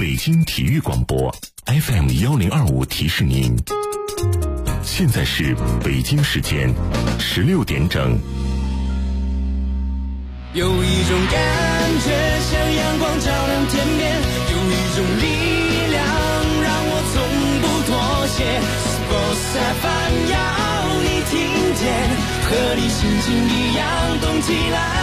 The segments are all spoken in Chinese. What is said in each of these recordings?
北京体育广播 FM1025提示您，现在是北京时间16点整。 有一种感觉像阳光照亮天边，有一种力量让我从不妥协。Sports FM 要你听见，和你心情一样动起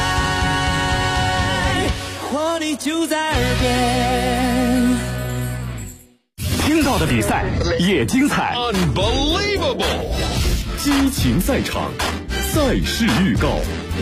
来，活力就在耳边。 听到的比赛也精彩 ，Unbelievable！ 激情赛场，赛事预告。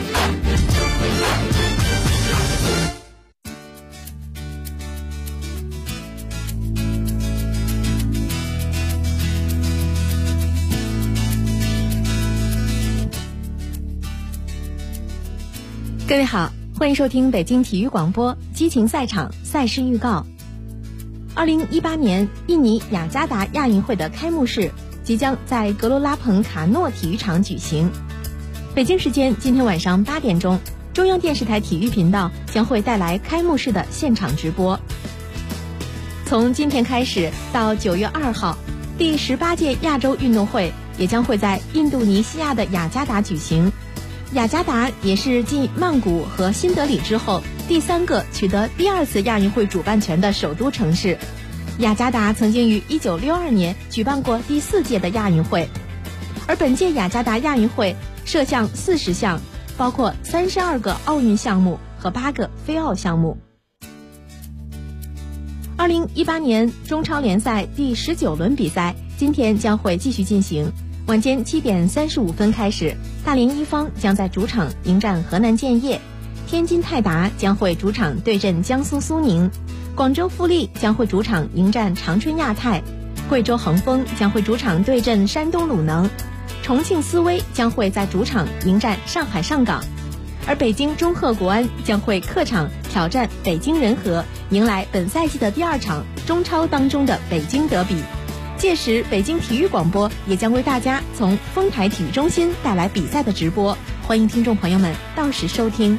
各位好，欢迎收听北京体育广播激情赛场赛事预告。2018年印尼雅加达亚运会的开幕式即将在格罗拉彭卡诺体育场举行。北京时间今天晚上8点钟，中央电视台体育频道将会带来开幕式的现场直播。从今天开始到9月2号，第18届亚洲运动会也将会在印度尼西亚的雅加达举行。雅加达也是继曼谷和新德里之后第3个取得第2次亚运会主办权的首都城市。雅加达曾经于1962年举办过第4届的亚运会，而本届雅加达亚运会设项40项，包括32个奥运项目和8个非奥项目。2018年中超联赛第19轮比赛今天将会继续进行，晚间7点35分开始，大连一方将在主场迎战河南建业，天津泰达将会主场对阵江苏苏宁，广州富力将会主场迎战长春亚泰，贵州恒丰将会主场对阵山东鲁能，重庆斯威将会在主场迎战上海上港，而北京中赫国安将会客场挑战北京人和，迎来本赛季的第2场中超当中的北京德比。届时北京体育广播也将为大家从丰台体育中心带来比赛的直播，欢迎听众朋友们到时收听。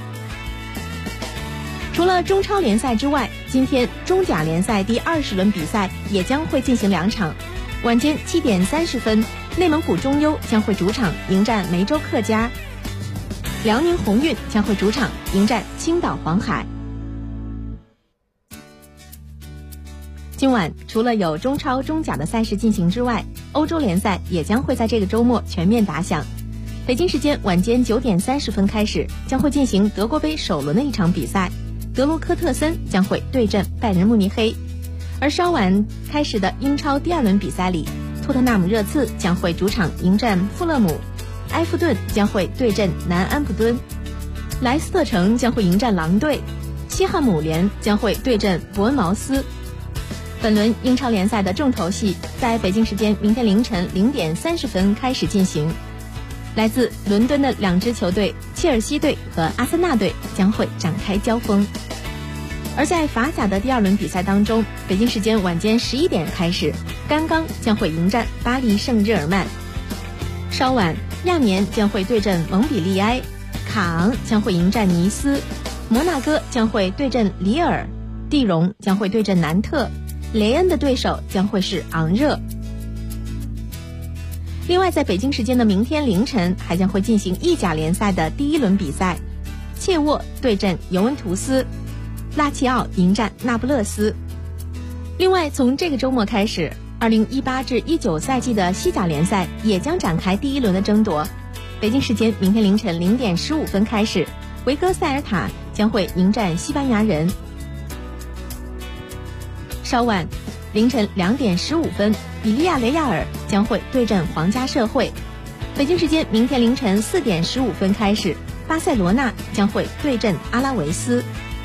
除了中超联赛之外，今天中甲联赛第20轮比赛也将会进行2场。晚间7点30分，内蒙古中优将会主场迎战梅州客家，辽宁宏运将会主场迎战青岛黄海。今晚除了有中超、中甲的赛事进行之外，欧洲联赛也将会在这个周末全面打响。北京时间晚间9点30分开始，将会进行德国杯首轮的一场比赛，德罗科特森将会对阵拜仁慕尼黑。而稍晚开始的英超第2轮比赛里，托特纳姆热刺将会主场迎战富勒姆，埃弗顿将会对阵南安普敦，莱斯特城将会迎战狼队，西汉姆联将会对阵伯恩茅斯。本轮英超联赛的重头戏在北京时间明天凌晨0点30分开始进行，来自伦敦的2支球队切尔西队和阿森纳队将会展开交锋。而在法甲的第2轮比赛当中，北京时间晚间11点开始，甘刚将会迎战巴黎圣日耳曼，稍晚亚眠将会对阵蒙彼利埃，卡昂将会迎战尼斯，摩纳哥将会对阵里尔，蒂荣将会对阵南特，雷恩的对手将会是昂热。另外在北京时间的明天凌晨还将会进行意甲联赛的第1轮比赛，切沃对阵尤文图斯，拉齐奥迎战那不勒斯。另外从这个周末开始，2018至19赛季的西甲联赛也将展开第1轮的争夺。北京时间明天凌晨0点15分开始，维戈塞尔塔将会迎战西班牙人。稍晚凌晨2点15分，比利亚雷亚尔将会对阵皇家社会。北京时间明天凌晨4点15分开始，巴塞罗那将会对阵阿拉维斯。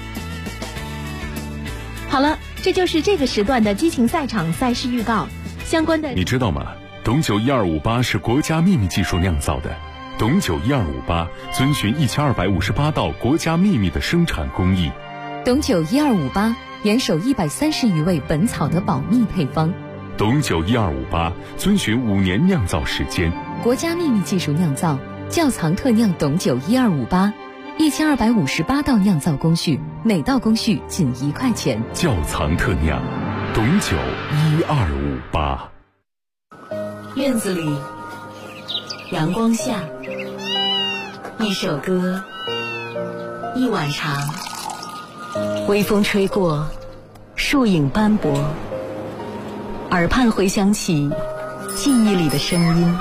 好了，这就是这个时段的激情赛场赛事预告。相关的你知道吗？董酒1258是国家秘密技术酿造的。董酒1258遵循1258道国家秘密的生产工艺。 董酒1258严守130余味本草的保密配方。 董酒1258遵循5年酿造时间， 国家秘密技术酿造，窖藏特酿董酒1258， 1258道酿造工序，每道工序仅1块钱。 窖藏特酿，董酒1258。 院子里，阳光下，一首歌，一碗茶，微风吹过，树影斑驳，耳畔回响起记忆里的声音。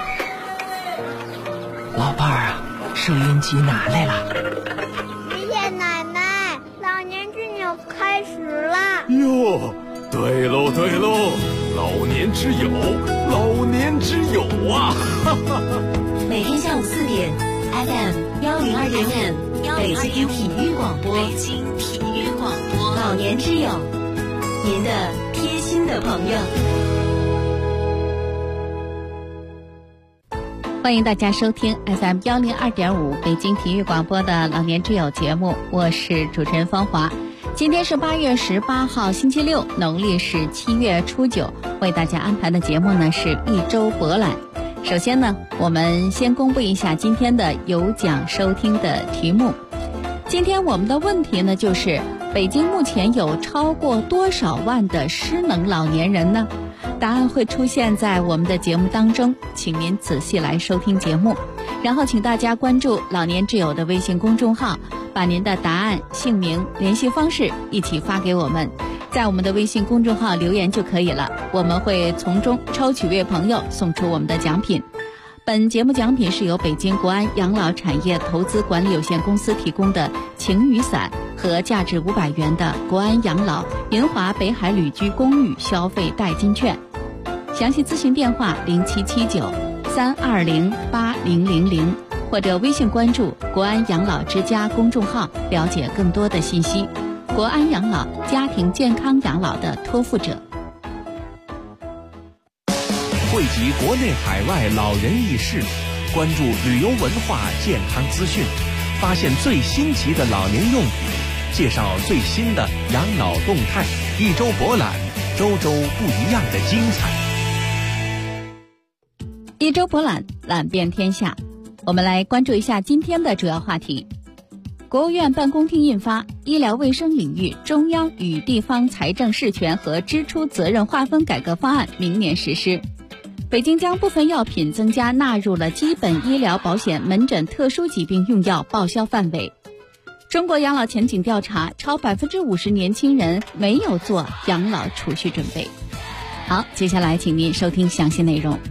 老伴儿啊，收音机拿来了。 爷爷奶奶，老年之友开始了。 哟，对喽对喽，老年之友，老年之友啊！ 每天下午4点 ，FM 102.5，北京体育广播，北京体育广播，老年之友，您的贴心的朋友。 欢迎大家收听 FM 102.5北京体育广播的老年之友节目，我是主持人芳华。今天是8月18号星期六，农历是7月初9，为大家安排的节目呢是一周博览。首先呢，我们先公布一下今天的有奖收听的题目。今天我们的问题呢就是北京目前有超过多少万的失能老年人呢？答案会出现在我们的节目当中，请您仔细来收听节目，然后请大家关注老年之友的微信公众号，把您的答案、姓名、联系方式一起发给我们，在我们的微信公众号留言就可以了，我们会从中抽取位朋友送出我们的奖品。本节目奖品是由北京国安养老产业投资管理有限公司提供的晴雨伞和价值500元的国安养老银华北海旅居公寓消费代金券。详细咨询电话0779-320-8000，或者微信关注国安养老之家公众号了解更多的信息。国安养老，家庭健康养老的托付者。 汇集国内海外老人轶事，关注旅游文化健康资讯，发现最新奇的老年用品，介绍最新的养老动态，一周博览，周周不一样的精彩。 一周博览，览遍天下。我们来关注一下今天的主要话题。国务院办公厅印发《医疗卫生领域中央与地方财政事权和支出责任划分改革方案》明年实施。北京将部分药品增加纳入了基本医疗保险门诊特殊疾病用药报销范围。中国养老前景调查，超50%年轻人没有做养老储蓄准备。好，接下来请您收听详细内容。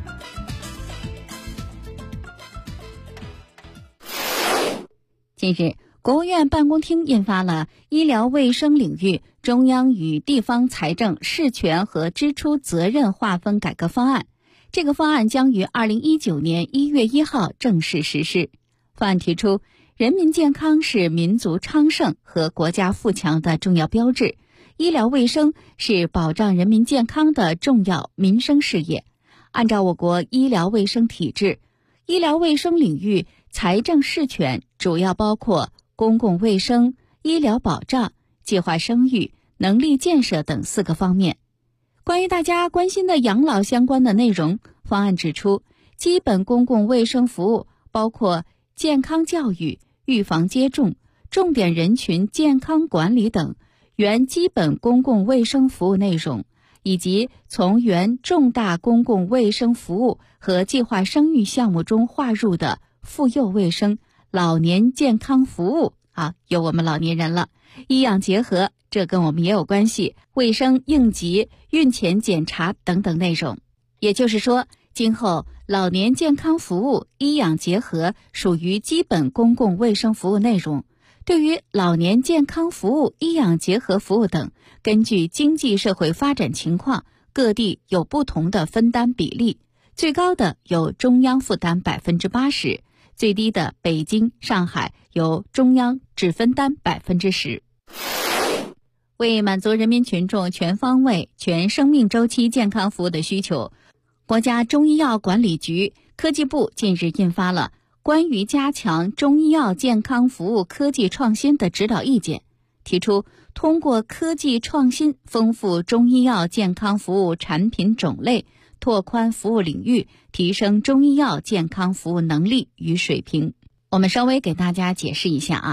近日，国务院办公厅印发了《医疗卫生领域中央与地方财政事权和支出责任划分改革方案》。这个方案将于2019年1月1号正式实施。方案提出，人民健康是民族昌盛和国家富强的重要标志，医疗卫生是保障人民健康的重要民生事业。按照我国医疗卫生体制，医疗卫生领域财政事权主要包括公共卫生、医疗保障、计划生育、能力建设等4个方面。关于大家关心的养老相关的内容，方案指出，基本公共卫生服务包括健康教育、预防接种、重点人群健康管理等原基本公共卫生服务内容，以及从原重大公共卫生服务和计划生育项目中划入的妇幼卫生、老年健康服务有我们老年人了，医养结合，这跟我们也有关系，卫生应急、孕前检查等等内容。也就是说，今后老年健康服务、医养结合属于基本公共卫生服务内容。对于老年健康服务、医养结合服务等，根据经济社会发展情况，各地有不同的分担比例，最高的由中央负担80%，最低的北京、上海由中央只分担10%。为满足人民群众全方位、全生命周期健康服务的需求，国家中医药管理局、科技部近日印发了关于加强中医药健康服务科技创新的指导意见，提出通过科技创新丰富中医药健康服务产品种类，拓宽服务领域，提升中医药健康服务能力与水平。我们稍微给大家解释一下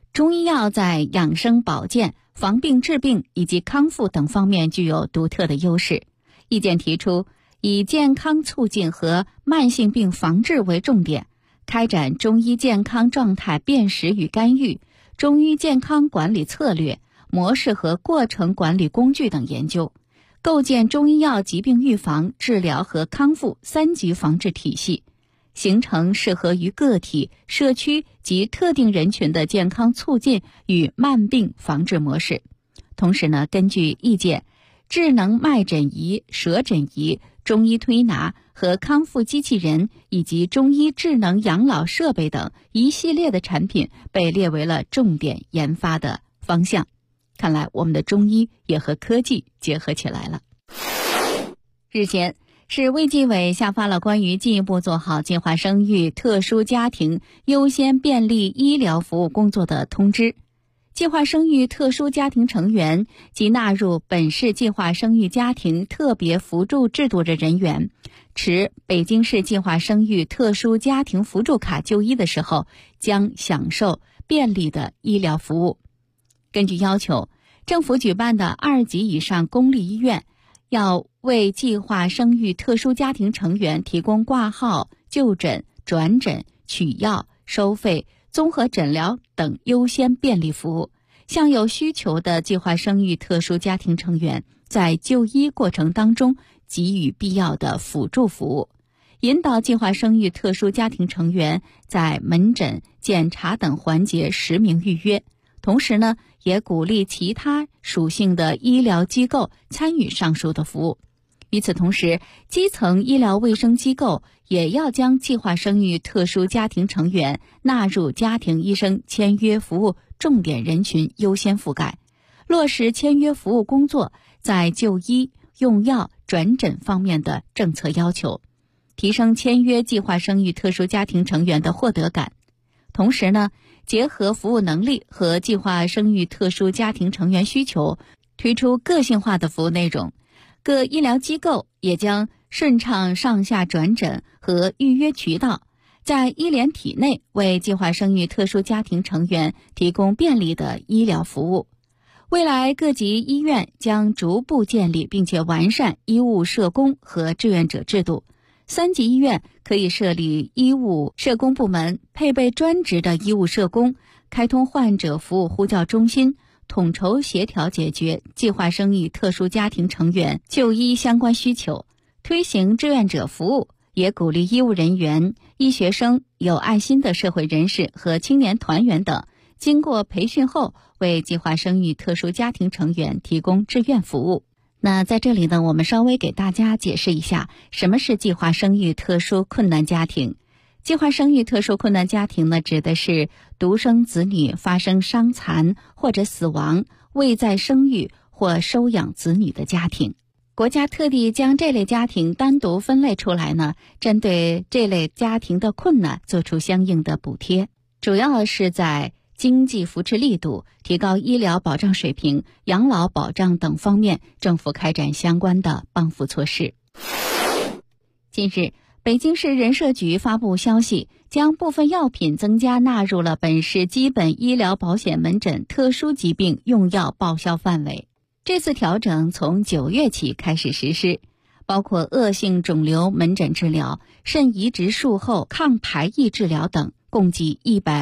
中医药在养生保健、防病治病以及康复等方面具有独特的优势。意见提出，以健康促进和慢性病防治为重点，开展中医健康状态辨识与干预、中医健康管理策略、模式和过程管理工具等研究，构建中医药疾病预防、治疗和康复3级防治体系，形成适合于个体、社区及特定人群的健康促进与慢病防治模式。同时呢，根据意见，智能脉诊仪、舌诊仪、中医推拿和康复机器人以及中医智能养老设备等一系列的产品被列为了重点研发的方向。看来我们的中医也和科技结合起来了。日前，市卫计委下发了关于进一步做好计划生育特殊家庭优先便利医疗服务工作的通知。计划生育特殊家庭成员及纳入本市计划生育家庭特别扶助制度的人员，持北京市计划生育特殊家庭扶助卡就医的时候，将享受便利的医疗服务。根据要求，政府举办的2级以上公立医院要为计划生育特殊家庭成员提供挂号、就诊、转诊、取药、收费、综合诊疗等优先便利服务，向有需求的计划生育特殊家庭成员在就医过程当中给予必要的辅助服务，引导计划生育特殊家庭成员在门诊、检查等环节实名预约。同时呢，也鼓励其他属性的医疗机构参与上述的服务。与此同时，基层医疗卫生机构也要将计划生育特殊家庭成员纳入家庭医生签约服务重点人群优先覆盖，落实签约服务工作在就医、用药、转诊方面的政策要求，提升签约计划生育特殊家庭成员的获得感。同时呢，结合服务能力和计划生育特殊家庭成员需求，推出个性化的服务内容。各医疗机构也将顺畅上下转诊和预约渠道，在医联体内为计划生育特殊家庭成员提供便利的医疗服务。未来各级医院将逐步建立并且完善医务社工和志愿者制度。3级医院可以设立医务社工部门，配备专职的医务社工，开通患者服务呼叫中心，统筹协调解决计划生育特殊家庭成员就医相关需求，推行志愿者服务，也鼓励医务人员、医学生、有爱心的社会人士和青年团员等，经过培训后为计划生育特殊家庭成员提供志愿服务。那在这里呢，我们稍微给大家解释一下，什么是计划生育特殊困难家庭。计划生育特殊困难家庭呢，指的是独生子女发生伤残或者死亡、未再生育或收养子女的家庭。国家特地将这类家庭单独分类出来呢，针对这类家庭的困难做出相应的补贴，主要是在经济扶持力度、提高医疗保障水平、养老保障等方面，政府开展相关的帮扶措施。近日，北京市人社局发布消息，将部分药品增加纳入了本市基本医疗保险门诊特殊疾病用药报销范围。这次调整从9月起开始实施，包括恶性肿瘤门诊治疗、肾移植术后抗排异治疗等，共计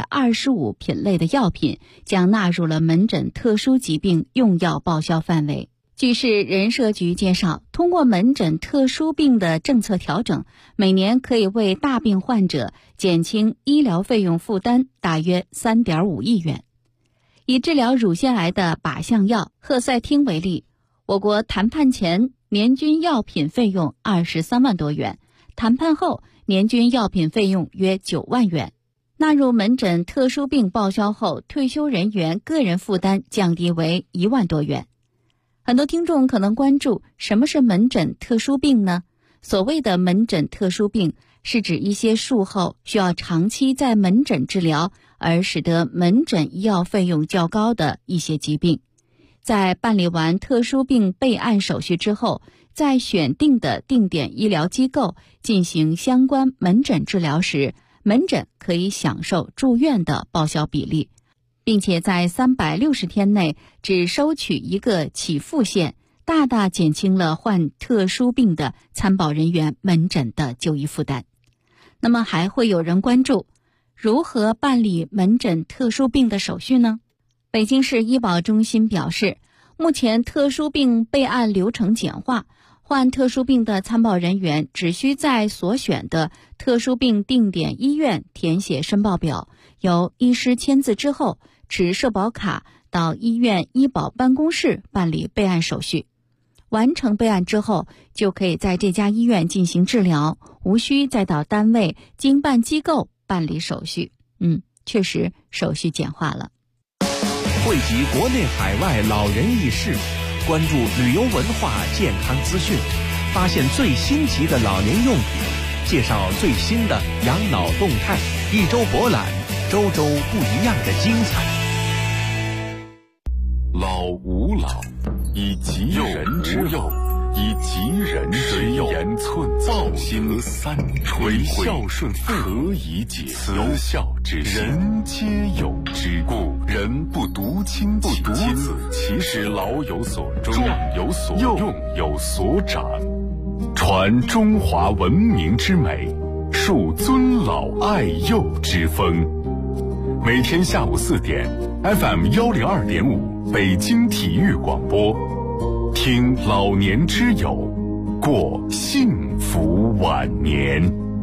125品类的药品将纳入了门诊特殊疾病用药报销范围。据市人社局介绍，通过门诊特殊病的政策调整，每年可以为大病患者减轻医疗费用负担大约3.5亿元。以治疗乳腺癌的靶向药赫赛汀为例，我国谈判前年均药品费用23万多元，谈判后年均药品费用约9万元。纳入门诊特殊病报销后，退休人员个人负担降低为1万多元。很多听众可能关注，什么是门诊特殊病呢？所谓的门诊特殊病，是指一些术后需要长期在门诊治疗，而使得门诊医药费用较高的一些疾病。在办理完特殊病备案手续之后，在选定的定点医疗机构进行相关门诊治疗时，门诊可以享受住院的报销比例， 并且在360天内只收取一个起付线，大大减轻了患特殊病的参保人员门诊的就医负担。那么还会有人关注，如何办理门诊特殊病的手续呢？北京市医保中心表示，目前特殊病备案流程简化，患特殊病的参保人员只需在所选的特殊病定点医院填写申报表，由医师签字之后，持社保卡到医院医保办公室办理备案手续。完成备案之后，就可以在这家医院进行治疗，无需再到单位经办机构办理手续。确实手续简化了。 汇集国内海外老人轶事，关注旅游文化健康资讯，发现最新奇的老年用品，介绍最新的养老动态，一周博览，周周不一样的精彩。 老吾老，以及人之幼，以及人之幼，言寸造心三垂，孝顺父可以解慈孝之心，人皆有之。故人不独亲其亲，其实老有所终，壮有所用，有所长，传中华文明之美，树尊老爱幼之风。每天下午4点 FM 102.5北京体育广播，听老年之友，过幸福晚年。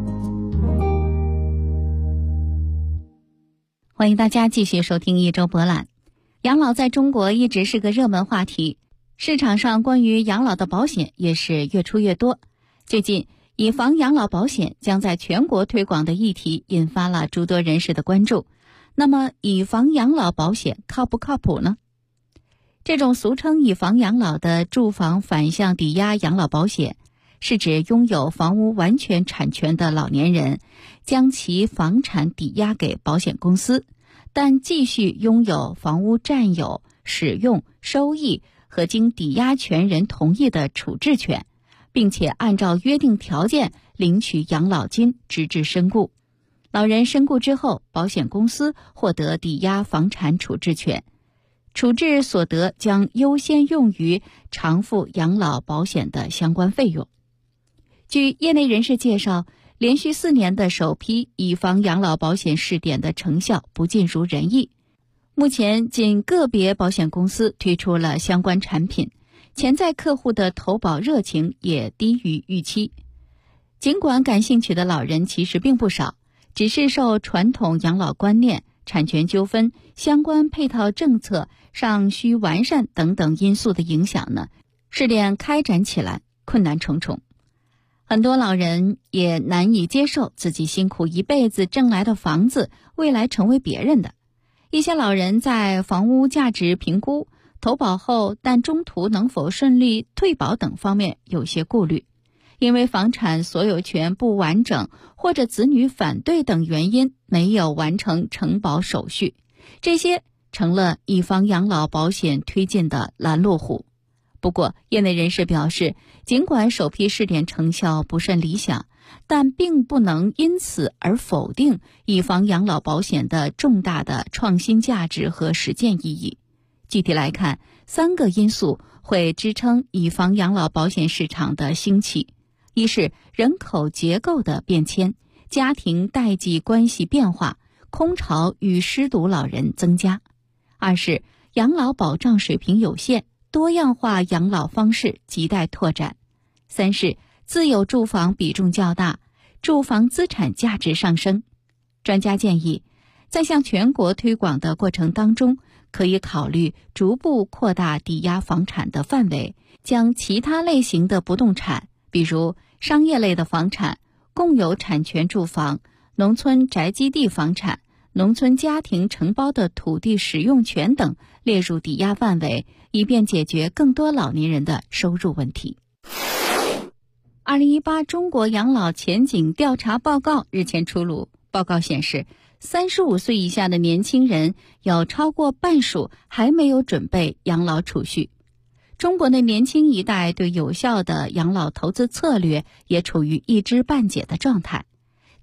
欢迎大家继续收听一周博览。养老在中国一直是个热门话题，市场上关于养老的保险也是越出越多。最近，以房养老保险将在全国推广的议题引发了诸多人士的关注。那么，以房养老保险靠不靠谱呢？这种俗称以房养老的住房反向抵押养老保险，是指拥有房屋完全产权的老年人将其房产抵押给保险公司，但继续拥有房屋占有、使用、收益和经抵押权人同意的处置权，并且按照约定条件领取养老金直至身故。老人身故之后，保险公司获得抵押房产处置权，处置所得将优先用于偿付养老保险的相关费用。据业内人士介绍，连续4年的首批以房养老保险试点的成效不尽如人意。目前仅个别保险公司推出了相关产品，潜在客户的投保热情也低于预期。尽管感兴趣的老人其实并不少，只是受传统养老观念、产权纠纷、相关配套政策尚需完善等等因素的影响呢，试点开展起来困难重重。很多老人也难以接受自己辛苦一辈子挣来的房子未来成为别人的。一些老人在房屋价值评估、投保后但中途能否顺利退保等方面有些顾虑，因为房产所有权不完整或者子女反对等原因没有完成承保手续，这些成了以房养老保险推进的拦路虎。不过，业内人士表示，尽管首批试点成效不甚理想，但并不能因此而否定以房养老保险的重大的创新价值和实践意义。具体来看，3个因素会支撑以房养老保险市场的兴起。一是人口结构的变迁，家庭代际关系变化，空巢与失独老人增加；二是养老保障水平有限，多样化养老方式亟待拓展；三是自有住房比重较大，住房资产价值上升。专家建议，在向全国推广的过程当中，可以考虑逐步扩大抵押房产的范围，将其他类型的不动产，比如商业类的房产、共有产权住房、农村宅基地房产、农村家庭承包的土地使用权等列入抵押范围，以便解决更多老年人的收入问题。2018中国养老前景调查报告日前出炉，报告显示，35岁以下的年轻人有超过半数还没有准备养老储蓄。中国的年轻一代对有效的养老投资策略也处于一知半解的状态。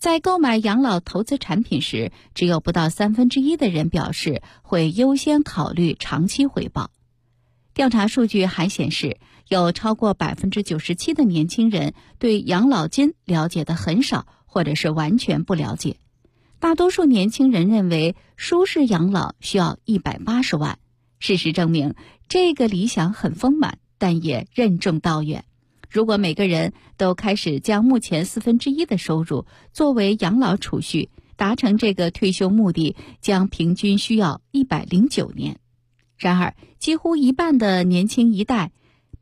在购买养老投资产品时，只有不到1/3的人表示会优先考虑长期回报。调查数据还显示，有超过97%的年轻人对养老金了解的很少，或者是完全不了解。大多数年轻人认为舒适养老需要180万。事实证明，这个理想很丰满，但也任重道远。如果每个人都开始将目前1/4的收入作为养老储蓄，达成这个退休目的将平均需要109年。然而，几乎一半的年轻一代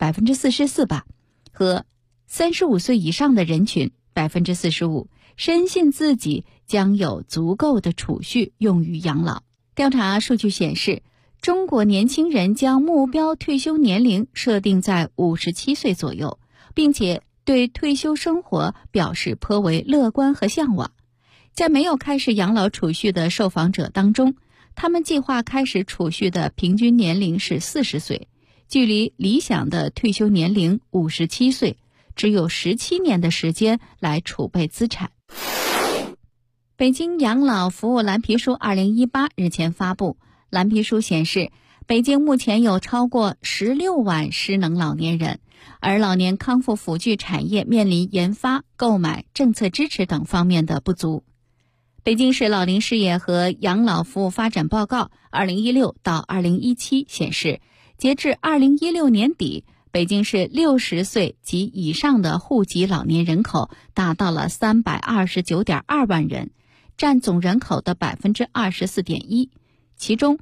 44%吧，和35岁以上的人群45%，深信自己将有足够的储蓄用于养老。调查数据显示，中国年轻人将目标退休年龄设定在57岁左右，并且对退休生活表示颇为乐观和向往。在没有开始养老储蓄的受访者当中，他们计划开始储蓄的平均年龄是40岁，距离理想的退休年龄57岁只有17年的时间来储备资产。北京养老服务蓝皮书2018日前发布，蓝皮书显示，北京目前有超过16万失能老年人，而老年康复辅具产业面临研发、购买、政策支持等方面的不足。北京市老龄事业和养老服务发展报告2016到2017显示，截至2016年底，北京市60岁及以上的户籍老年人口达到了329.2万人，占总人口的 24.1%， 其中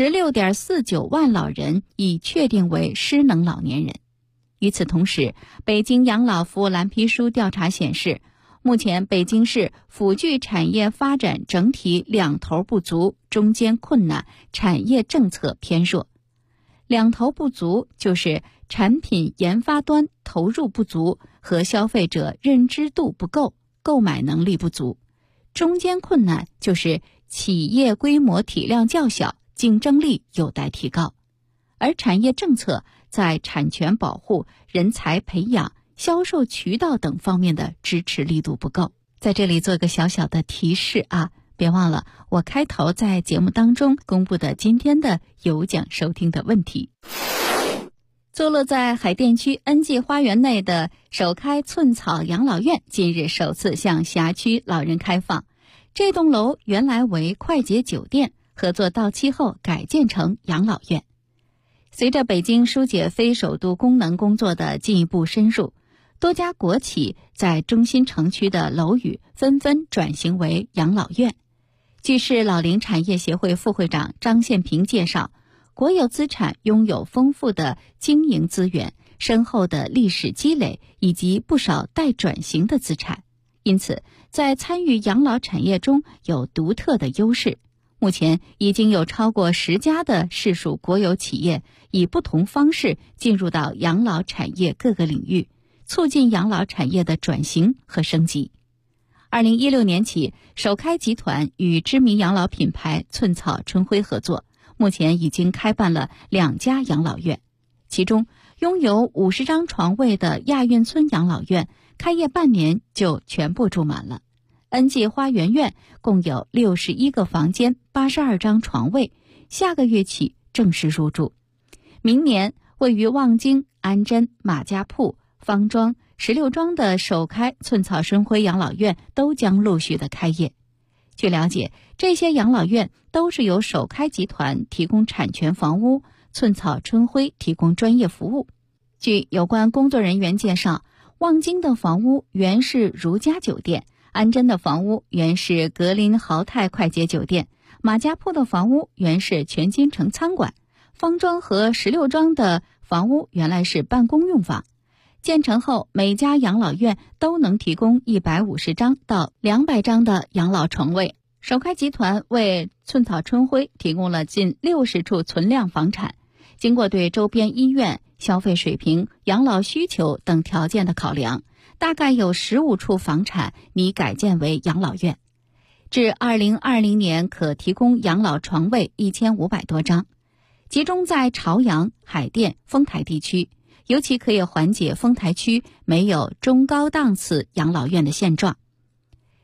16.49 万老人已确定为失能老年人。与此同时，北京养老服务蓝皮书调查显示，目前北京市辅具产业发展整体两头不足，中间困难，产业政策偏弱。两头不足就是产品研发端投入不足和消费者认知度不够，购买能力不足。中间困难就是企业规模体量较小，竞争力有待提高。而产业政策在产权保护、人才培养、销售渠道等方面的支持力度不够。在这里做一个小小的提示啊，别忘了我开头在节目当中公布的今天的有奖收听的问题。坐落在海淀区恩济花园内的首开寸草养老院近日首次向辖区老人开放。这栋楼原来为快捷酒店，合作到期后改建成养老院。随着北京疏解非首都功能工作的进一步深入，多家国企在中心城区的楼宇纷纷转型为养老院。据市老龄产业协会副会长张宪平介绍，国有资产拥有丰富的经营资源、深厚的历史积累以及不少待转型的资产，因此在参与养老产业中有独特的优势。目前已经有超过10家的市属国有企业以不同方式进入到养老产业各个领域，促进养老产业的转型和升级。2016年起，首开集团与知名养老品牌寸草春晖合作，目前已经开办了2家养老院。其中，拥有50张床位的亚运村养老院开业半年就全部住满了。恩济花园院共有61个房间，82张床位，下个月起正式入住。明年位于望京、安贞、马家铺、方庄、16庄的首开寸草春晖养老院都将陆续的开业。据了解，这些养老院都是由首开集团提供产权房屋，寸草春晖提供专业服务。据有关工作人员介绍，望京的房屋原是如家酒店，安贞的房屋原是格林豪泰快捷酒店，马家铺的房屋原是全金城餐馆，方庄和16庄的房屋原来是办公用房。建成后，每家养老院都能提供150张到200张的养老床位。首开集团为寸草春晖提供了近60处存量房产，经过对周边医院、消费水平、养老需求等条件的考量，大概有15处房产拟改建为养老院。至2020年可提供养老床位1500多张，集中在朝阳、海淀、丰台地区，尤其可以缓解丰台区没有中高档次养老院的现状。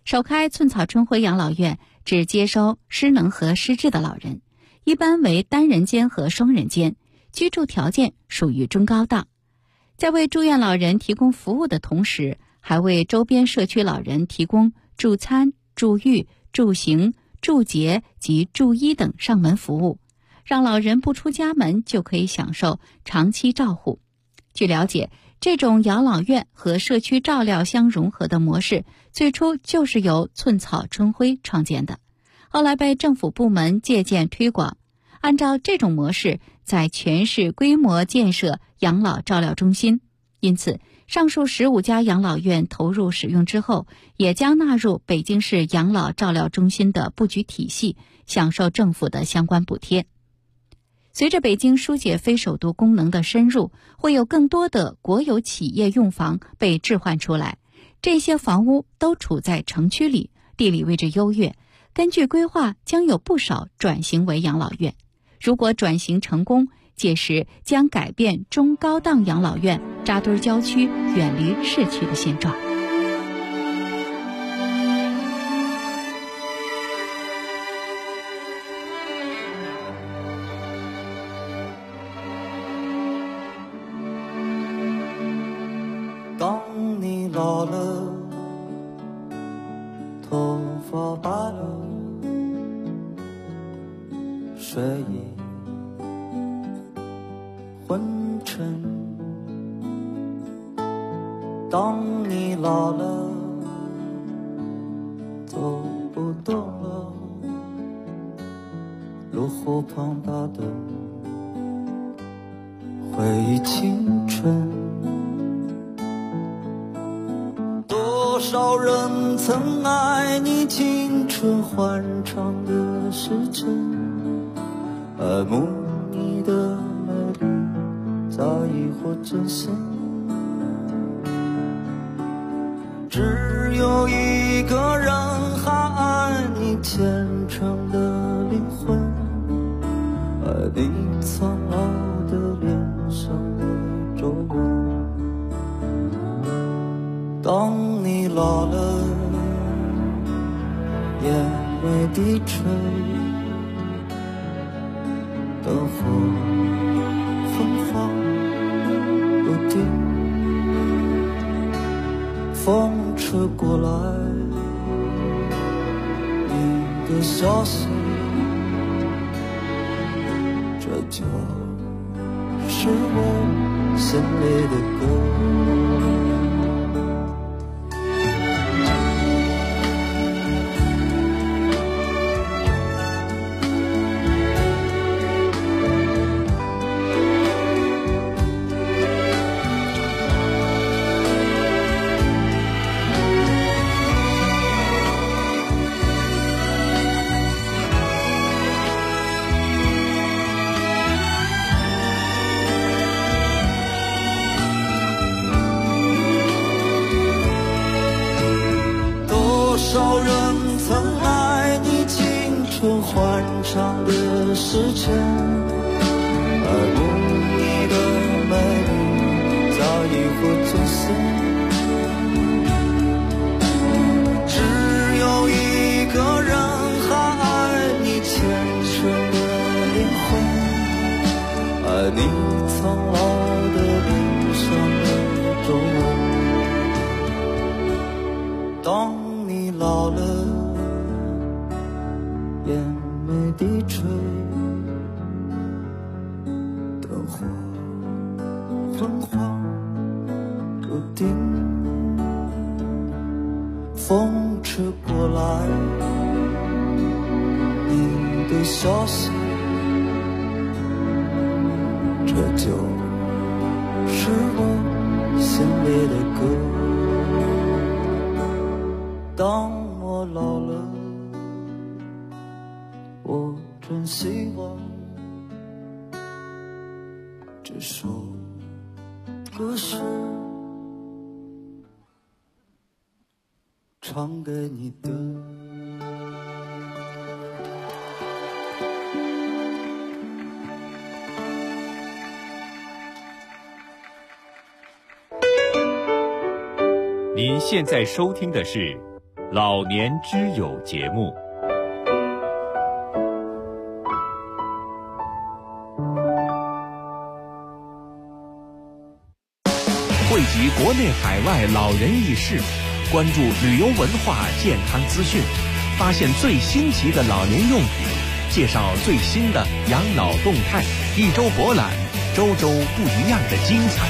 首开寸草春晖养老院只接收失能和失智的老人，一般为单人间和双人间，居住条件属于中高档。在为住院老人提供服务的同时，还为周边社区老人提供住餐、住浴、住行、住节及住医等上门服务，让老人不出家门就可以享受长期照护。据了解，这种养老院和社区照料相融合的模式，最初就是由寸草春晖创建的，后来被政府部门借鉴推广。按照这种模式，在全市规模建设养老照料中心，因此上述15家养老院投入使用之后，也将纳入北京市养老照料中心的布局体系，享受政府的相关补贴。随着北京疏解非首都功能的深入，会有更多的国有企业用房被置换出来，这些房屋都处在城区里，地理位置优越，根据规划将有不少转型为养老院。如果转型成功，届时将改变中高档养老院扎堆郊区、远离市区的现状。 当你老了，头发白了，睡意昏沉。当你老了，走不动了，炉火旁打的回忆青春。多少人曾爱你青春欢畅的时辰，爱慕你的美丽在意或真心，只有一个人还爱你虔诚的灵魂，爱你苍老的脸上的皱纹。当你老了，眼眉低垂，灯火昏黄不定，风吹过来你的消息，这就是我心里的歌。多少人曾爱你青春欢畅的时辰，爱慕你的美丽早已不真实，只有一个人还爱你虔诚的灵魂，爱你苍老的脸上的皱纹。当你老了，眼眉低垂，灯火昏黄不定，风吹过来你的消息，这就是我心里的歌。当我老了，我真希望这首歌是唱给你的。 您现在收听的是老年之友节目。汇集国内海外老人轶事，关注旅游文化健康资讯，发现最新奇的老年用品，介绍最新的养老动态，一周博览，周周不一样的精彩。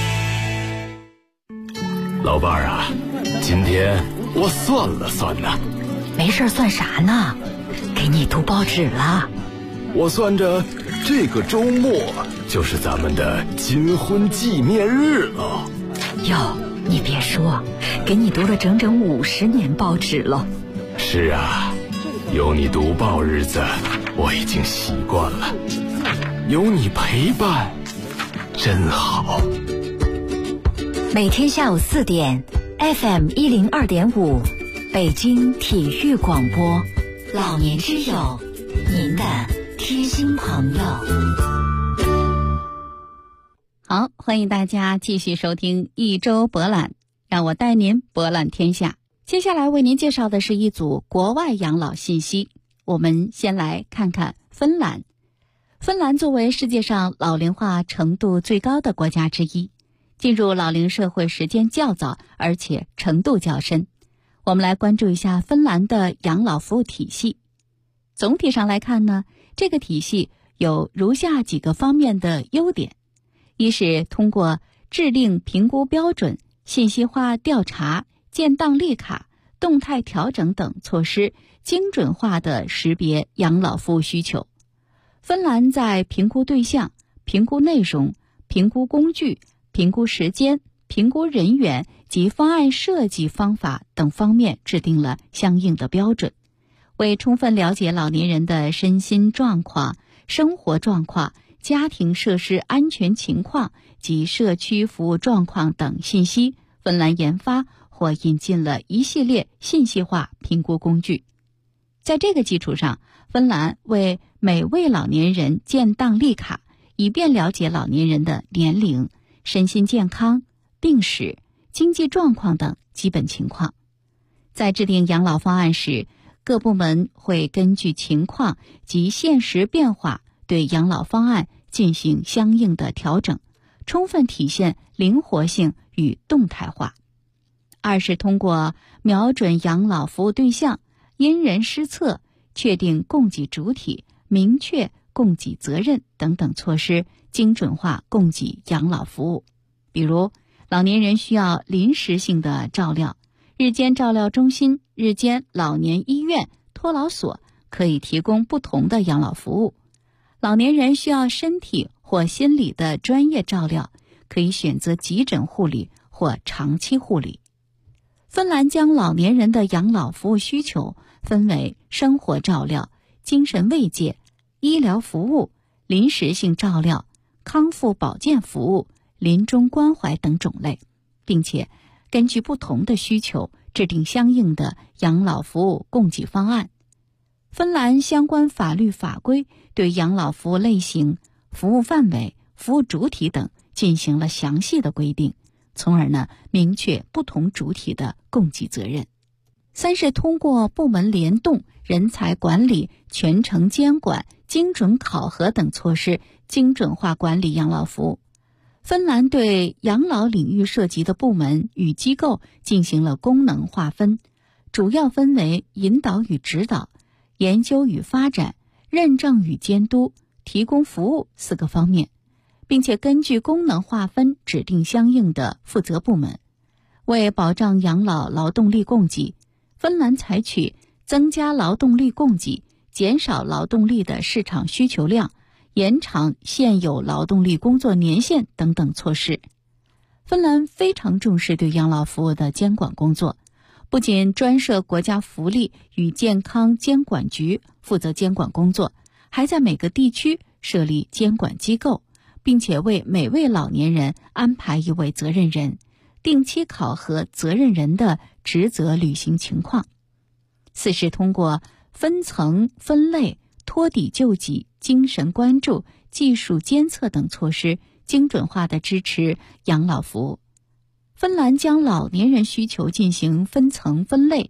老伴儿啊，今天我算了算呢。 没事，算啥呢？给你读报纸了。 我算着这个周末就是咱们的金婚纪念日了。 哟，你别说，给你读了整整50年报纸了。 是啊，有你读报日子我已经习惯了，有你陪伴真好。 每天下午4点 FM 102.5北京体育广播，老年之友，您的贴心朋友。 好，欢迎大家继续收听一周博览，让我带您博览天下。接下来为您介绍的是一组国外养老信息。我们先来看看芬兰。芬兰作为世界上老龄化程度最高的国家之一，进入老龄社会时间较早，而且程度较深。我们来关注一下芬兰的养老服务体系。总体上来看呢，这个体系有如下几个方面的优点。一是通过制定评估标准、信息化调查、建档立卡、动态调整等措施，精准化地识别养老服务需求。芬兰在评估对象、评估内容、评估工具、评估时间、评估人员及方案设计方法等方面制定了相应的标准，为充分了解老年人的身心状况、生活状况、家庭设施安全情况及社区服务状况等信息，芬兰研发或引进了一系列信息化评估工具。在这个基础上，芬兰为每位老年人建档立卡，以便了解老年人的年龄、身心健康、病史、经济状况等基本情况。在制定养老方案时，各部门会根据情况及现实变化对养老方案进行相应的调整，充分体现灵活性与动态化。二是通过瞄准养老服务对象，因人施策，确定供给主体，明确供给责任等等措施，精准化供给养老服务。比如，老年人需要临时性的照料，日间照料中心、日间老年医院、托老所可以提供不同的养老服务。老年人需要身体或心理的专业照料，可以选择急诊护理或长期护理。芬兰将老年人的养老服务需求分为生活照料、精神慰藉、医疗服务、临时性照料、康复保健服务、临终关怀等种类，并且根据不同的需求制定相应的养老服务供给方案。芬兰相关法律法规对养老服务类型、服务范围、服务主体等进行了详细的规定，从而明确不同主体的供给责任。三是通过部门联动、人才管理、全程监管、精准考核等措施，精准化管理养老服务。芬兰对养老领域涉及的部门与机构进行了功能划分，主要分为引导与指导、研究与发展、认证与监督、提供服务4个方面，并且根据功能划分指定相应的负责部门。为保障养老劳动力供给，芬兰采取增加劳动力供给、减少劳动力的市场需求量、延长现有劳动力工作年限等等措施。芬兰非常重视对养老服务的监管工作，不仅专设国家福利与健康监管局负责监管工作，还在每个地区设立监管机构，并且为每位老年人安排一位责任人，定期考核责任人的职责履行情况。四是通过分层分类、托底救济、精神关注、技术监测等措施，精准化地支持养老服务。芬兰将老年人需求进行分层分类，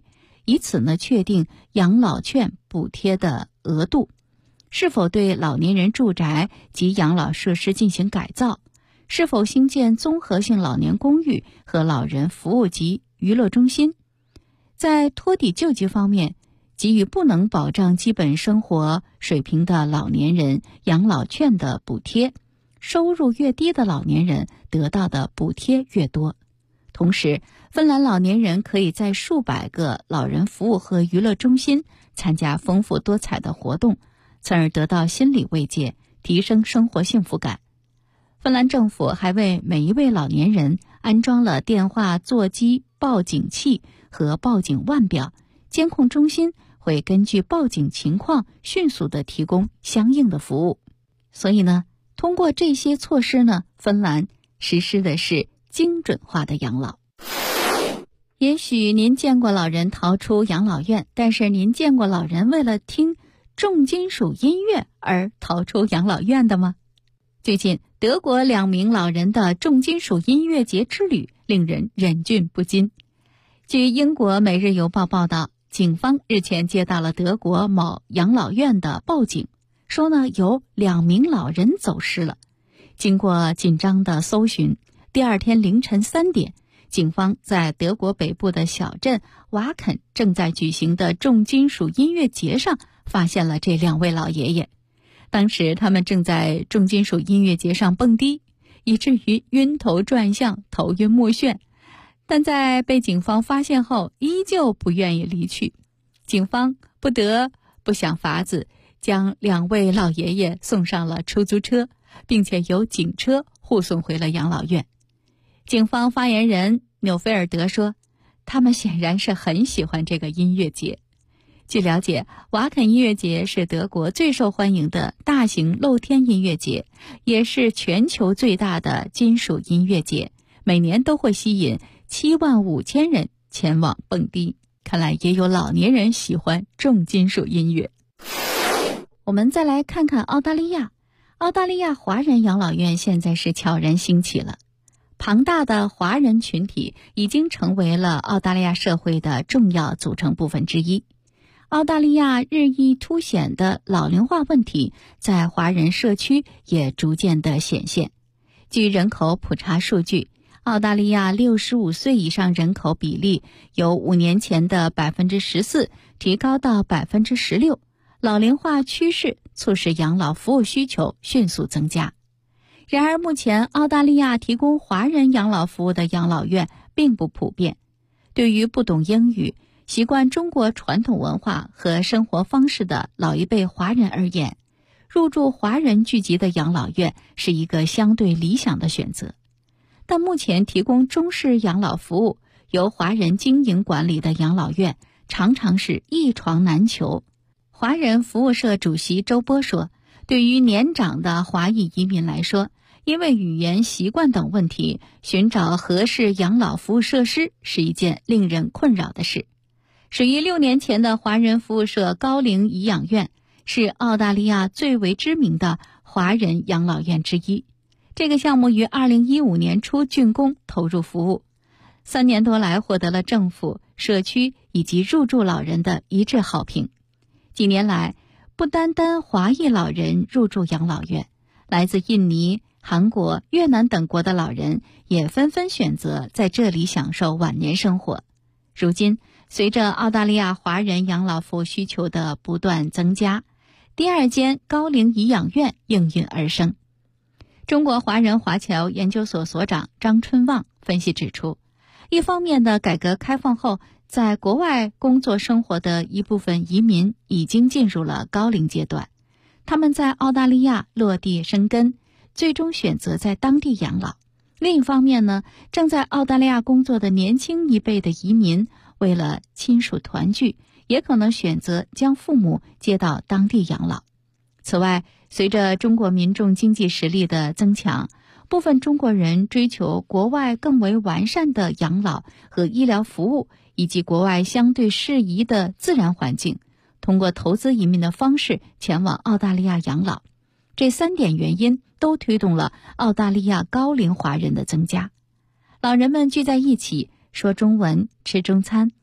以此呢确定养老券补贴的额度，是否对老年人住宅及养老设施进行改造，是否兴建综合性老年公寓和老人服务及娱乐中心。在托底救济方面，给予不能保障基本生活水平的老年人养老券的补贴，收入越低的老年人得到的补贴越多。同时，芬兰老年人可以在数百个老人服务和娱乐中心参加丰富多彩的活动，从而得到心理慰藉，提升生活幸福感。芬兰政府还为每一位老年人安装了电话座机报警器和报警腕表，监控中心会根据报警情况迅速地提供相应的服务。所以呢，通过这些措施呢，芬兰实施的是精准化的养老。也许您见过老人逃出养老院，但是您见过老人为了听重金属音乐而逃出养老院的吗？最近，德国2名老人的重金属音乐节之旅令人忍俊不禁。据英国《每日邮报》报道，警方日前接到了德国某养老院的报警，说呢有2名老人走失了。经过紧张的搜寻，第二天凌晨3点，警方在德国北部的小镇瓦肯正在举行的重金属音乐节上发现了这2位老爷爷。当时他们正在重金属音乐节上蹦迪，以至于晕头转向，头晕目眩，但在被警方发现后依旧不愿意离去。警方不得不想法子将2位老爷爷送上了出租车，并且由警车护送回了养老院。警方发言人纽菲尔德说，他们显然是很喜欢这个音乐节。据了解，瓦肯音乐节是德国最受欢迎的大型露天音乐节，也是全球最大的金属音乐节，每年都会吸引75000人前往蹦迪。看来也有老年人喜欢重金属音乐。我们再来看看澳大利亚。澳大利亚华人养老院现在是悄然兴起了，庞大的华人群体已经成为了澳大利亚社会的重要组成部分之一。澳大利亚日益凸显的老龄化问题在华人社区也逐渐的显现。据人口普查数据，澳大利亚65岁以上人口比例由5年前的 14% 提高到 16%， 老龄化趋势促使养老服务需求迅速增加。然而目前澳大利亚提供华人养老服务的养老院并不普遍。对于不懂英语、习惯中国传统文化和生活方式的老一辈华人而言，入住华人聚集的养老院是一个相对理想的选择。但目前提供中式养老服务、由华人经营管理的养老院常常是一床难求。华人服务社主席周波说，对于年长的华裔移民来说，因为语言习惯等问题，寻找合适养老服务设施是一件令人困扰的事。始于6年前的华人服务社高龄颐养院是澳大利亚最为知名的华人养老院之一。这个项目于2015年初竣工投入服务，3年多来获得了政府、社区以及入住老人的一致好评。几年来，不单单华裔老人入住养老院，来自印尼、韩国、越南等国的老人也纷纷选择在这里享受晚年生活。如今，随着澳大利亚华人养老服务需求的不断增加，第2间高龄颐养院应运而生。中国华人华侨研究所所长张春旺分析指出，一方面的改革开放后，在国外工作生活的一部分移民已经进入了高龄阶段，他们在澳大利亚落地生根，最终选择在当地养老。另一方面呢，正在澳大利亚工作的年轻一辈的移民，为了亲属团聚，也可能选择将父母接到当地养老。此外，随着中国民众经济实力的增强，部分中国人追求国外更为完善的养老和医疗服务，以及国外相对适宜的自然环境，通过投资移民的方式前往澳大利亚养老。这3点原因都推动了澳大利亚高龄华人的增加。老人们聚在一起，说中文、吃中餐、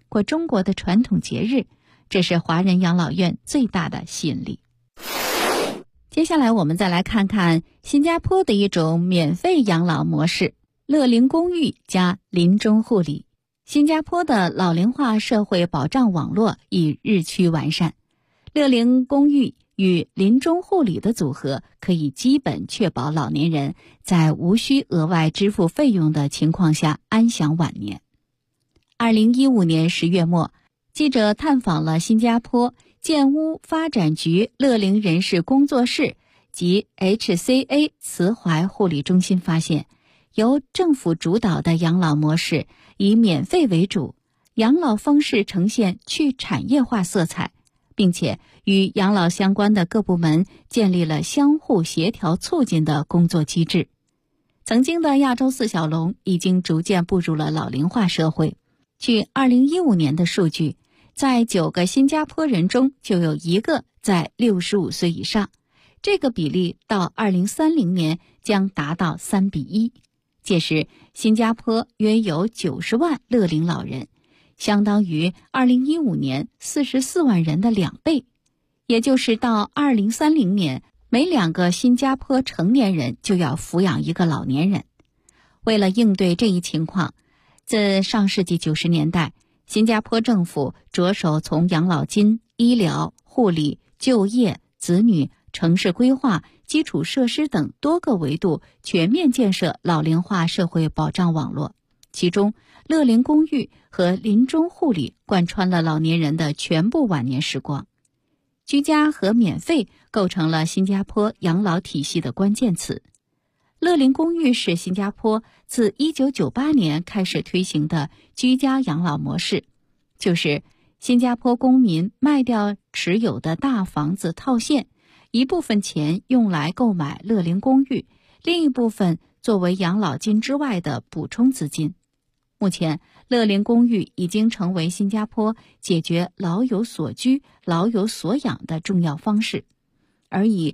过中国的传统节日，这是华人养老院最大的吸引力。接下来我们再来看看新加坡的一种免费养老模式，乐龄公寓加临终护理。新加坡的老龄化社会保障网络已日趋完善，乐龄公寓与临终护理的组合可以基本确保老年人在无需额外支付费用的情况下安享晚年。2015年10月末，记者探访了新加坡建屋发展局乐龄人士工作室及 HCA 慈怀护理中心，发现由政府主导的养老模式以免费为主，养老方式呈现去产业化色彩，并且与养老相关的各部门建立了相互协调促进的工作机制。曾经的亚洲四小龙已经逐渐步入了老龄化社会。据2015年的数据，在9个新加坡人中就有1个在65岁以上，这个比例到2030年将达到3比1。届时，新加坡约有90万乐龄老人，相当于2015年44万人的2倍，也就是到2030年，每2个新加坡成年人就要抚养1个老年人。为了应对这一情况，自上世纪90年代，新加坡政府着手从养老金、医疗、护理、就业、子女、城市规划、基础设施等多个维度全面建设老龄化社会保障网络。其中，乐龄公寓和临终护理贯穿了老年人的全部晚年时光。居家和免费构成了新加坡养老体系的关键词。乐龄公寓是新加坡自1998年开始推行的居家养老模式，就是新加坡公民卖掉持有的大房子套现，一部分钱用来购买乐龄公寓，另一部分作为养老金之外的补充资金。目前，乐龄公寓已经成为新加坡解决老有所居、老有所养的重要方式，而以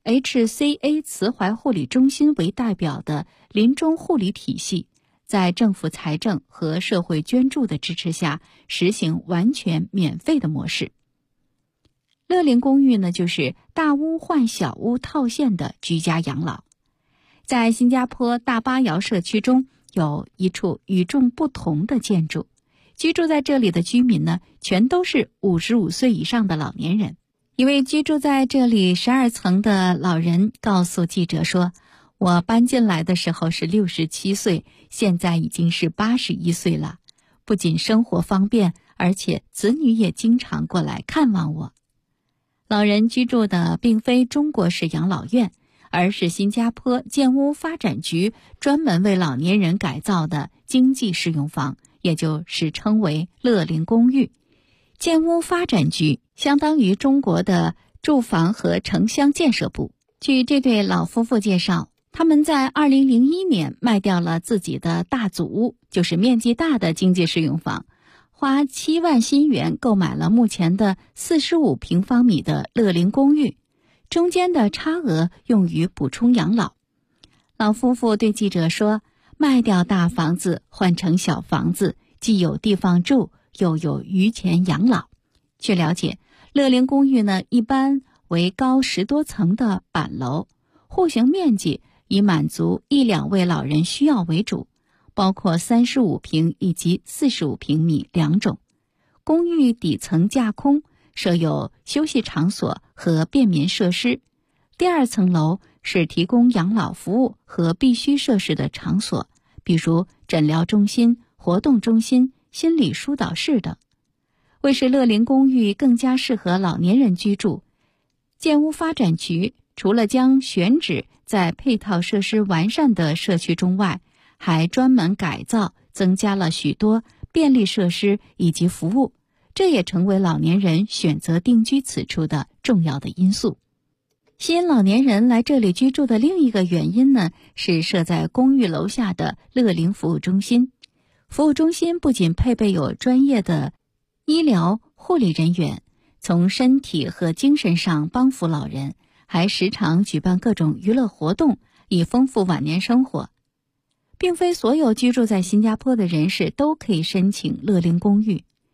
HCA 慈怀护理中心为代表的临终护理体系，在政府财政和社会捐助的支持下，实行完全免费的模式。乐龄公寓呢，就是大屋换小屋套现的居家养老。在新加坡大巴窑社区中，有一处与众不同的建筑，居住在这里的居民呢，全都是55岁以上的老年人。一位居住在这里12层的老人告诉记者说，我搬进来的时候是67岁，现在已经是81岁了。不仅生活方便，而且子女也经常过来看望我。老人居住的并非中国式养老院，而是新加坡建屋发展局专门为老年人改造的经济适用房，也就是称为乐龄公寓。建屋发展局相当于中国的住房和城乡建设部。据这对老夫妇介绍，他们在2001年卖掉了自己的大祖屋，就是面积大的经济适用房，花7万新元购买了目前的45平方米的乐龄公寓，中间的差额用于补充养老。老夫妇对记者说，卖掉大房子换成小房子，既有地方住，又有余钱养老。据了解，乐龄公寓呢，一般为高10多层的板楼，户型面积以满足1-2位老人需要为主，包括35平以及45平米2种。公寓底层架空，设有休息场所和便民设施。第2层楼是提供养老服务和必须设施的场所，比如诊疗中心、活动中心、心理疏导室等。为使乐龄公寓更加适合老年人居住，建屋发展局除了将选址在配套设施完善的社区中外，还专门改造增加了许多便利设施以及服务，这也成为老年人选择定居此处的重要的因素。吸引老年人来这里居住的另一个原因呢，是设在公寓楼下的乐龄服务中心。服务中心不仅配备有专业的医疗护理人员，从身体和精神上帮扶老人，还时常举办各种娱乐活动，以丰富晚年生活。并非所有居住在新加坡的人士都可以申请乐龄公寓，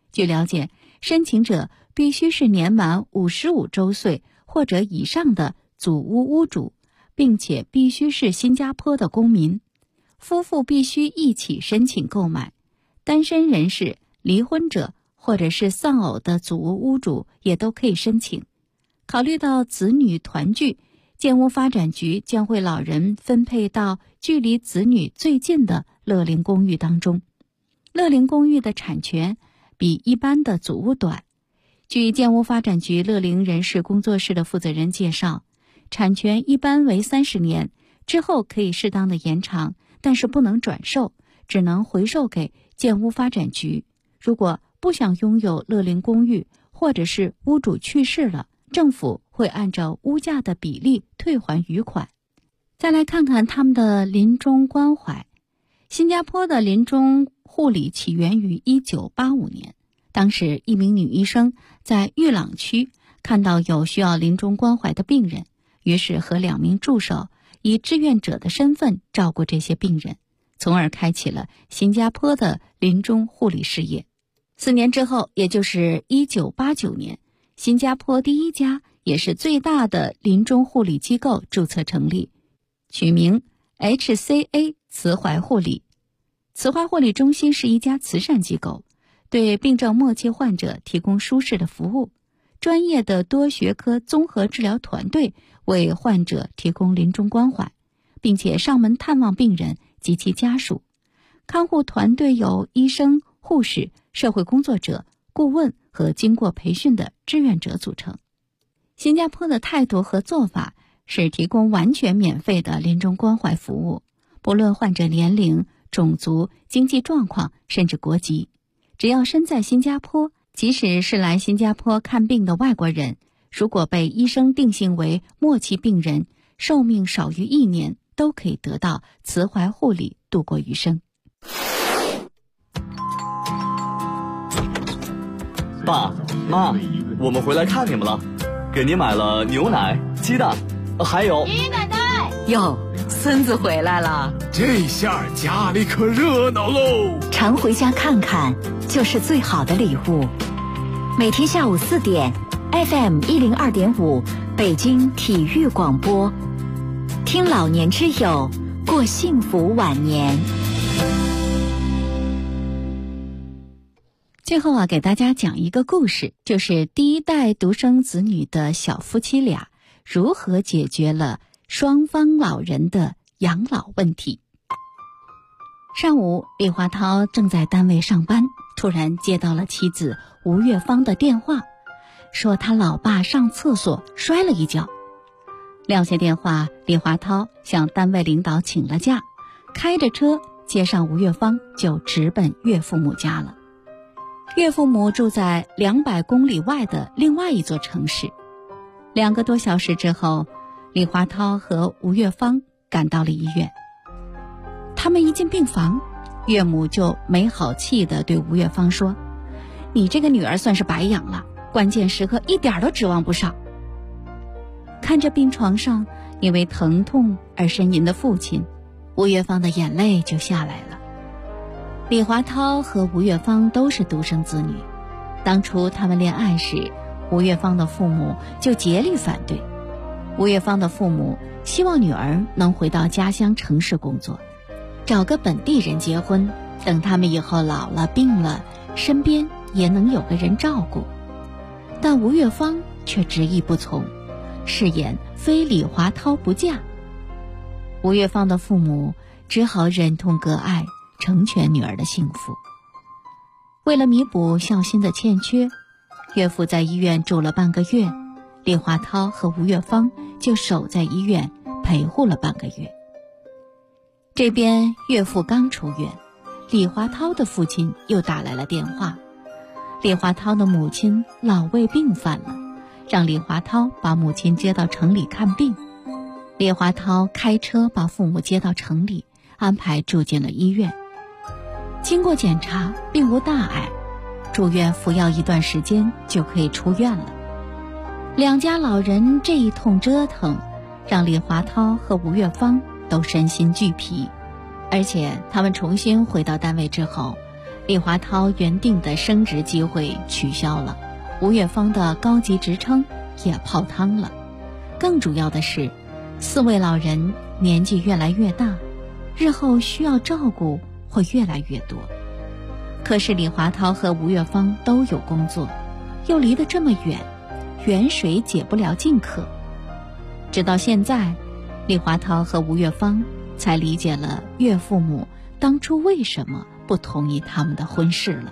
据了解，申请者必须是年满55周岁或者以上的祖屋屋主，并且必须是新加坡的公民。夫妇必须一起申请购买，单身人士、离婚者或者是丧偶的祖屋屋主也都可以申请。考虑到子女团聚，建屋发展局将会老人分配到距离子女最近的乐龄公寓当中。乐龄公寓的产权比一般的祖屋短。据建屋发展局乐龄人士工作室的负责人介绍，产权一般为30年，之后可以适当的延长，但是不能转售，只能回售给建屋发展局。如果不想拥有乐龄公寓，或者是屋主去世了，政府会按照屋价的比例退还余款。再来看看他们的临终关怀。新加坡的临终护理起源于1985年，当时一名女医生在裕朗区看到有需要临终关怀的病人，于是和2名助手以志愿者的身份照顾这些病人，从而开启了新加坡的临终护理事业。4年之后，也就是1989年，新加坡第一家也是最大的临终护理机构注册成立，取名 HCA 慈怀护理。慈怀护理中心是一家慈善机构，对病症末期患者提供舒适的服务，专业的多学科综合治疗团队为患者提供临终关怀，并且上门探望病人及其家属。看护团队由医生、护士、社会工作者、顾问和经过培训的志愿者组成。新加坡的态度和做法是提供完全免费的临终关怀服务，不论患者年龄、种族、经济状况，甚至国籍，只要身在新加坡，即使是来新加坡看病的外国人，如果被医生定性为末期病人，寿命少于1年，都可以得到慈怀护理度过余生。 爸妈，我们回来看你们了，给您买了牛奶、鸡蛋，还有爷爷奶奶。哟，孙子回来了， 这下家里可热闹喽！ 常回家看看就是最好的礼物。每天下午4点 FM 102.5北京体育广播，听老年之友，过幸福晚年。 最后给大家讲一个故事，就是第一代独生子女的小夫妻俩如何解决了双方老人的养老问题。上午，李华涛正在单位上班，突然接到了妻子吴月芳的电话，说他老爸上厕所摔了一跤。撂下电话，李华涛向单位领导请了假，开着车接上吴月芳，就直奔岳父母家了。岳父母住在200公里外的另外一座城市。2个多小时之后，李华涛和吴月芳赶到了医院。他们一进病房，岳母就没好气地对吴月芳说：“你这个女儿算是白养了，关键时刻一点都指望不上。”看着病床上因为疼痛而呻吟的父亲，吴月芳的眼泪就下来了。李华涛和吴月芳都是独生子女，当初他们恋爱时，吴月芳的父母就竭力反对。吴月芳的父母希望女儿能回到家乡城市工作，找个本地人结婚，等他们以后老了病了，身边也能有个人照顾。但吴月芳却执意不从，誓言非李华涛不嫁。吴月芳的父母只好忍痛割爱，成全女儿的幸福。为了弥补孝心的欠缺，岳父在医院住了半个月，李华涛和吴月芳就守在医院陪护了半个月。这边岳父刚出院，李华涛的父亲又打来了电话。李华涛的母亲老胃病犯了，让李华涛把母亲接到城里看病。李华涛开车把父母接到城里，安排住进了医院。经过检查，并无大碍，住院服药一段时间就可以出院了。2家老人这一通折腾，让李华涛和吴月芳都身心俱疲。而且他们重新回到单位之后， 李华涛原定的升职机会取消了，吴月芳的高级职称也泡汤了。更主要的是，4位老人年纪越来越大，日后需要照顾会越来越多。可是李华涛和吴月芳都有工作，又离得这么远，远水解不了近渴。直到现在，李华涛和吴月芳才理解了岳父母当初为什么不同意他们的婚事了。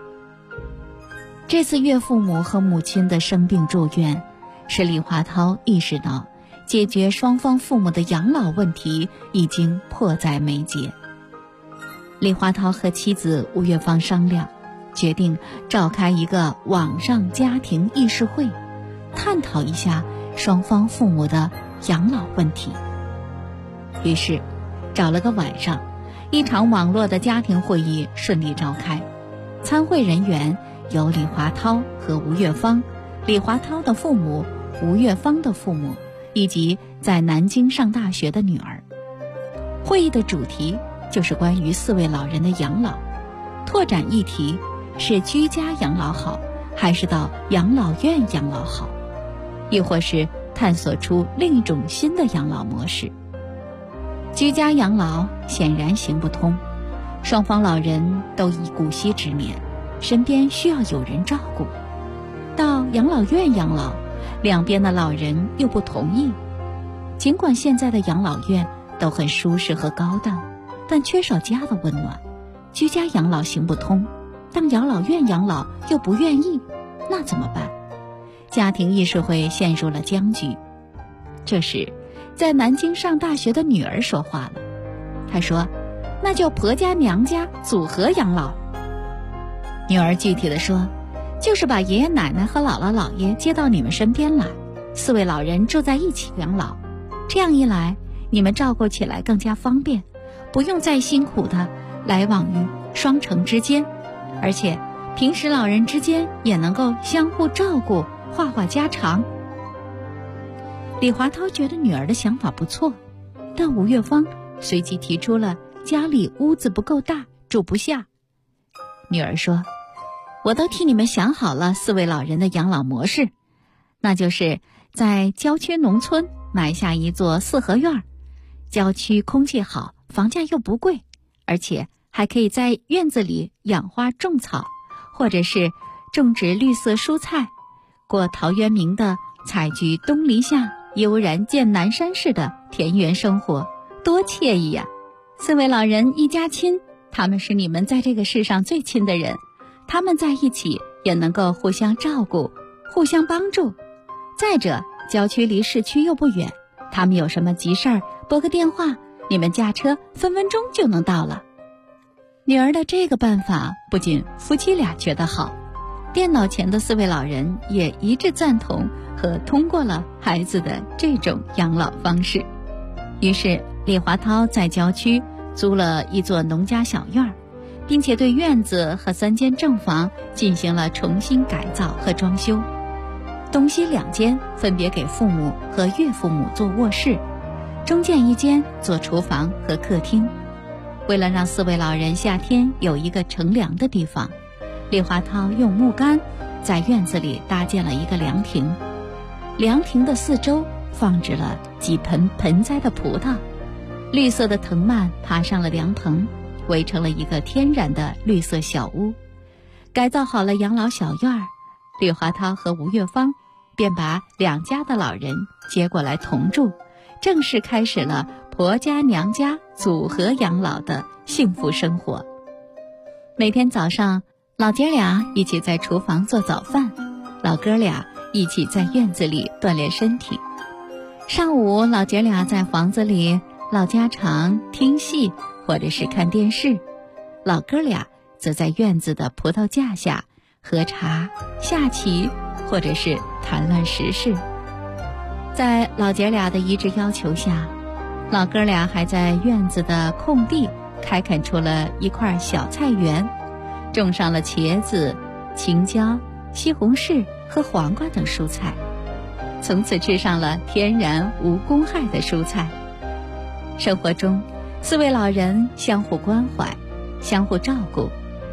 这次岳父母和母亲的生病住院，使李华涛意识到解决双方父母的养老问题已经迫在眉睫。李华涛和妻子吴月芳商量，决定召开一个网上家庭议事会，探讨一下双方父母的养老问题。于是找了个晚上，一场网络的家庭会议顺利召开。参会人员有李华涛和吴月芳，李华涛的父母，吴月芳的父母，以及在南京上大学的女儿。会议的主题就是关于4位老人的养老，拓展议题是居家养老好，还是到养老院养老好，亦或是探索出另一种新的养老模式。居家养老显然行不通，双方老人都已古稀之年，身边需要有人照顾。到养老院养老，两边的老人又不同意。尽管现在的养老院都很舒适和高档，但缺少家的温暖。居家养老行不通，但养老院养老又不愿意，那怎么办？家庭议事会陷入了僵局。这时在南京上大学的女儿说话了，她说那就婆家娘家组合养老。女儿具体的说，就是把爷爷奶奶和姥姥姥爷接到你们身边来，4位老人住在一起养老，这样一来你们照顾起来更加方便，不用再辛苦的来往于双城之间，而且平时老人之间也能够相互照顾，话话家常。李华涛觉得女儿的想法不错，但吴月芳随即提出了家里屋子不够大，住不下。女儿说，我都替你们想好了4位老人的养老模式，那就是在郊区农村买下一座4合院，郊区空气好，房价又不贵，而且还可以在院子里养花种草，或者是种植绿色蔬菜，过陶渊明的采菊东篱下，悠然见南山式的田园生活，多惬意呀！4位老人一家亲，他们是你们在这个世上最亲的人，他们在一起也能够互相照顾，互相帮助。再者，郊区离市区又不远，他们有什么急事儿，拨个电话，你们驾车分分钟就能到了。女儿的这个办法不仅夫妻俩觉得好，电脑前的4位老人也一致赞同和通过了孩子的这种养老方式。于是李华涛在郊区租了一座农家小院，并且对院子和3间正房进行了重新改造和装修。东西2间分别给父母和岳父母做卧室，中间1间做厨房和客厅。为了让4位老人夏天有一个乘凉的地方，李华涛用木杆在院子里搭建了一个凉亭，凉亭的4周放置了几盆盆栽的葡萄，绿色的藤蔓爬上了凉棚，围成了一个天然的绿色小屋。改造好了养老小院，李华涛和吴月芳便把2家的老人接过来同住，正式开始了婆家娘家组合养老的幸福生活。每天早上，老姐俩一起在厨房做早饭，老哥俩一起在院子里锻炼身体。上午，老姐俩在房子里唠家常、听戏或者是看电视，老哥俩则在院子的葡萄架下喝茶、下棋或者是谈论时事。在老姐俩的一致要求下，老哥俩还在院子的空地开垦出了一块小菜园，种上了茄子、青椒、西红柿和黄瓜等蔬菜，从此吃上了天然无公害的蔬菜。生活中，4位老人相互关怀，相互照顾，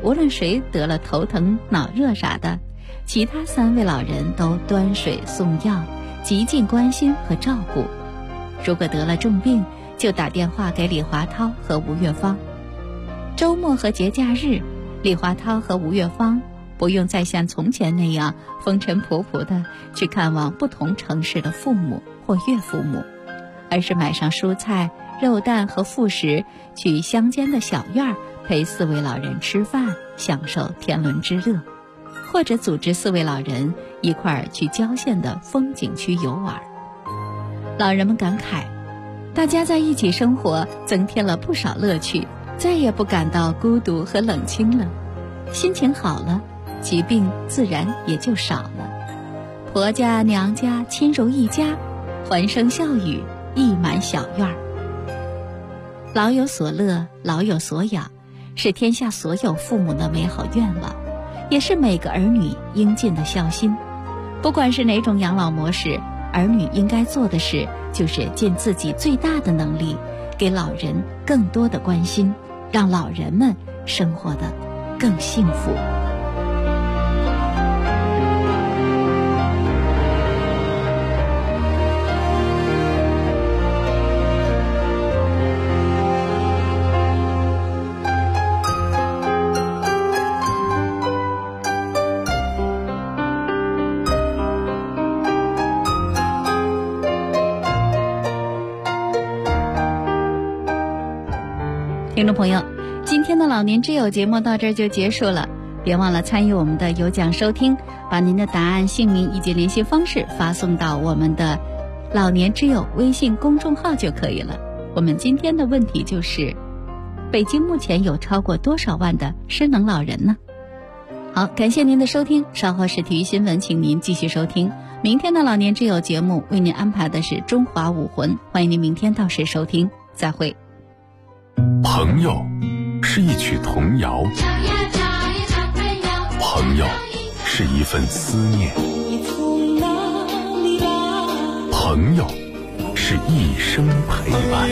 无论谁得了头疼脑热啥的，其他3位老人都端水送药，极尽关心和照顾。如果得了重病，就打电话给李华涛和吴月芳。周末和节假日，李华涛和吴月芳不用再像从前那样风尘仆仆地去看望不同城市的父母或岳父母，而是买上蔬菜、肉蛋和副食，去乡间的小院陪4位老人吃饭，享受天伦之乐，或者组织4位老人一块儿去郊县的风景区游玩。老人们感慨，大家在一起生活增添了不少乐趣，再也不感到孤独和冷清了。心情好了，疾病自然也就少了。婆家娘家亲如一家，欢声笑语溢满小院儿。老有所乐，老有所养，是天下所有父母的美好愿望，也是每个儿女应尽的孝心。不管是哪种养老模式，儿女应该做的事就是尽自己最大的能力，给老人更多的关心，让老人们生活得更幸福。听众朋友，今天的老年之友节目到这儿就结束了，别忘了参与我们的有奖收听，把您的答案、姓名以及联系方式发送到我们的老年之友微信公众号就可以了。我们今天的问题就是，北京目前有超过多少万的失能老人呢？好，感谢您的收听，稍后是体育新闻，请您继续收听。明天的老年之友节目为您安排的是中华武魂，欢迎您明天到时收听，再会。 朋友是一曲童谣，朋友是一份思念，朋友是一生陪伴。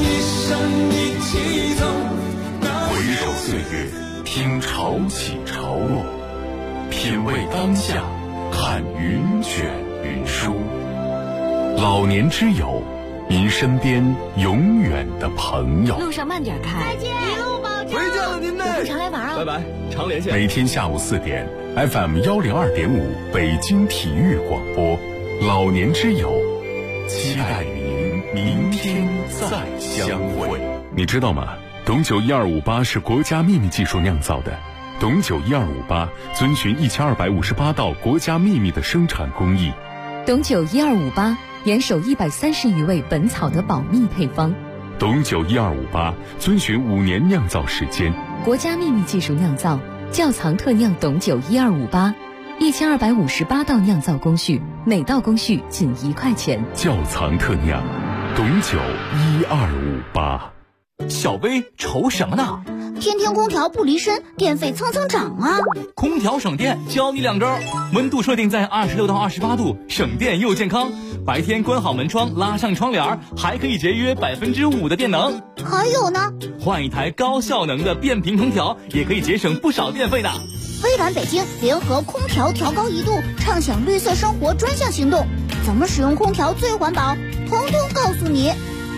回首岁月，听潮起潮落，品味当下，看云卷云舒。老年之友，您身边永远的朋友。 路上慢点开， 再见，一路保重。 回见了您呢， 有空常来玩啊！ 拜拜，常联系。 每天下午4点 ，FM 102.5北京体育广播，老年之友，期待与您明天再相会。你知道吗？董酒1258是国家秘密技术酿造的。董酒1258遵循1258道国家秘密的生产工艺。 董酒1258。严守130余味本草的保密配方。 董酒1258遵循5年酿造时间， 国家秘密技术酿造，窖藏特酿董酒1258，1258道酿造工序，每道工序仅1块钱。 窖藏特酿，董酒1258。 小薇愁什么呢？ 天天空调不离身，电费蹭蹭涨啊！ 空调省电，教你2招：温度设定在26到28度，省电又健康；白天关好门窗，拉上窗帘，还可以节约5%的电能。 还有呢， 换一台高效能的变频空调，也可以节省不少电费的。 微软北京联合空调调高1度，畅享绿色生活专项行动，怎么使用空调最环保？通通告诉你。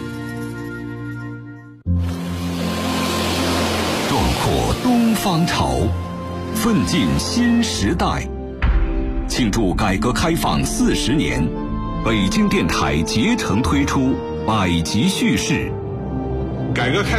壮阔东方潮，奋进新时代。庆祝改革开放40年，北京电台竭诚推出百集叙事。 改革开